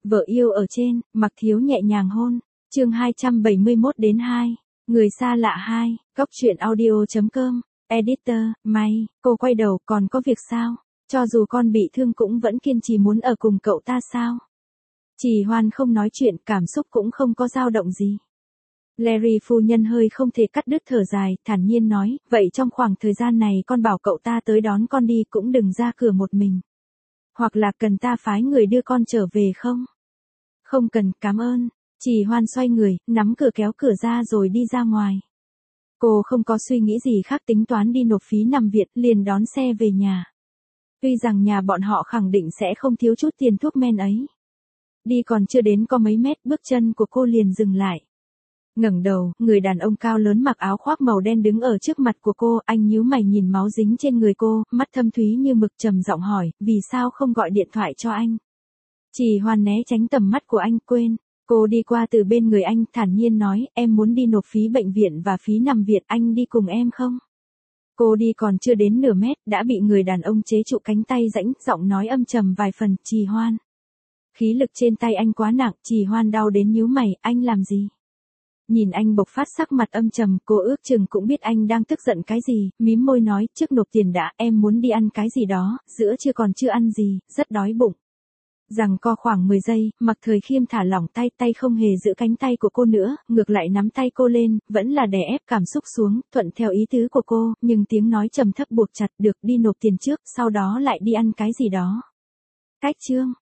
Vợ yêu ở trên, Mặc Thiếu nhẹ nhàng hôn. Chương 271-2. Người xa lạ 2. Góc truyện audio.com. Editor, May, cô quay đầu, còn có việc sao? Cho dù con bị thương cũng vẫn kiên trì muốn ở cùng cậu ta sao? Trì Hoan không nói chuyện, cảm xúc cũng không có dao động gì. Larry phu nhân hơi không thể cắt đứt thở dài, thản nhiên nói, vậy trong khoảng thời gian này con bảo cậu ta tới đón con đi, cũng đừng ra cửa một mình. Hoặc là cần ta phái người đưa con trở về không? Không cần, cảm ơn. Trì Hoan xoay người, nắm cửa kéo cửa ra rồi đi ra ngoài. Cô không có suy nghĩ gì khác, tính toán đi nộp phí nằm viện, liền đón xe về nhà. Tuy rằng nhà bọn họ khẳng định sẽ không thiếu chút tiền thuốc men ấy. Đi còn chưa đến có mấy mét, bước chân của cô liền dừng lại. Ngẩng đầu, người đàn ông cao lớn mặc áo khoác màu đen đứng ở trước mặt của cô, anh nhíu mày nhìn máu dính trên người cô, mắt thâm thúy như mực, trầm giọng hỏi, vì sao không gọi điện thoại cho anh? Trì Hoan né tránh tầm mắt của anh, quên. Cô đi qua từ bên người anh, thản nhiên nói, em muốn đi nộp phí bệnh viện và phí nằm viện, anh đi cùng em không? Cô đi còn chưa đến nửa mét, đã bị người đàn ông chế trụ cánh tay rãnh, giọng nói âm trầm vài phần, Trì Hoan. Khí lực trên tay anh quá nặng, Trì Hoan đau đến nhíu mày, anh làm gì? Nhìn anh bộc phát sắc mặt âm trầm, cô ước chừng cũng biết anh đang tức giận cái gì, mím môi nói, trước nộp tiền đã, em muốn đi ăn cái gì đó, giữa trưa còn chưa ăn gì, rất đói bụng. Rằng co khoảng 10 giây, Mặc Thời Khiêm thả lỏng tay, tay không hề giữ cánh tay của cô nữa, ngược lại nắm tay cô lên, vẫn là đè ép cảm xúc xuống, thuận theo ý tứ của cô, nhưng tiếng nói trầm thấp buộc chặt, được, đi nộp tiền trước, sau đó lại đi ăn cái gì đó. Cách chương.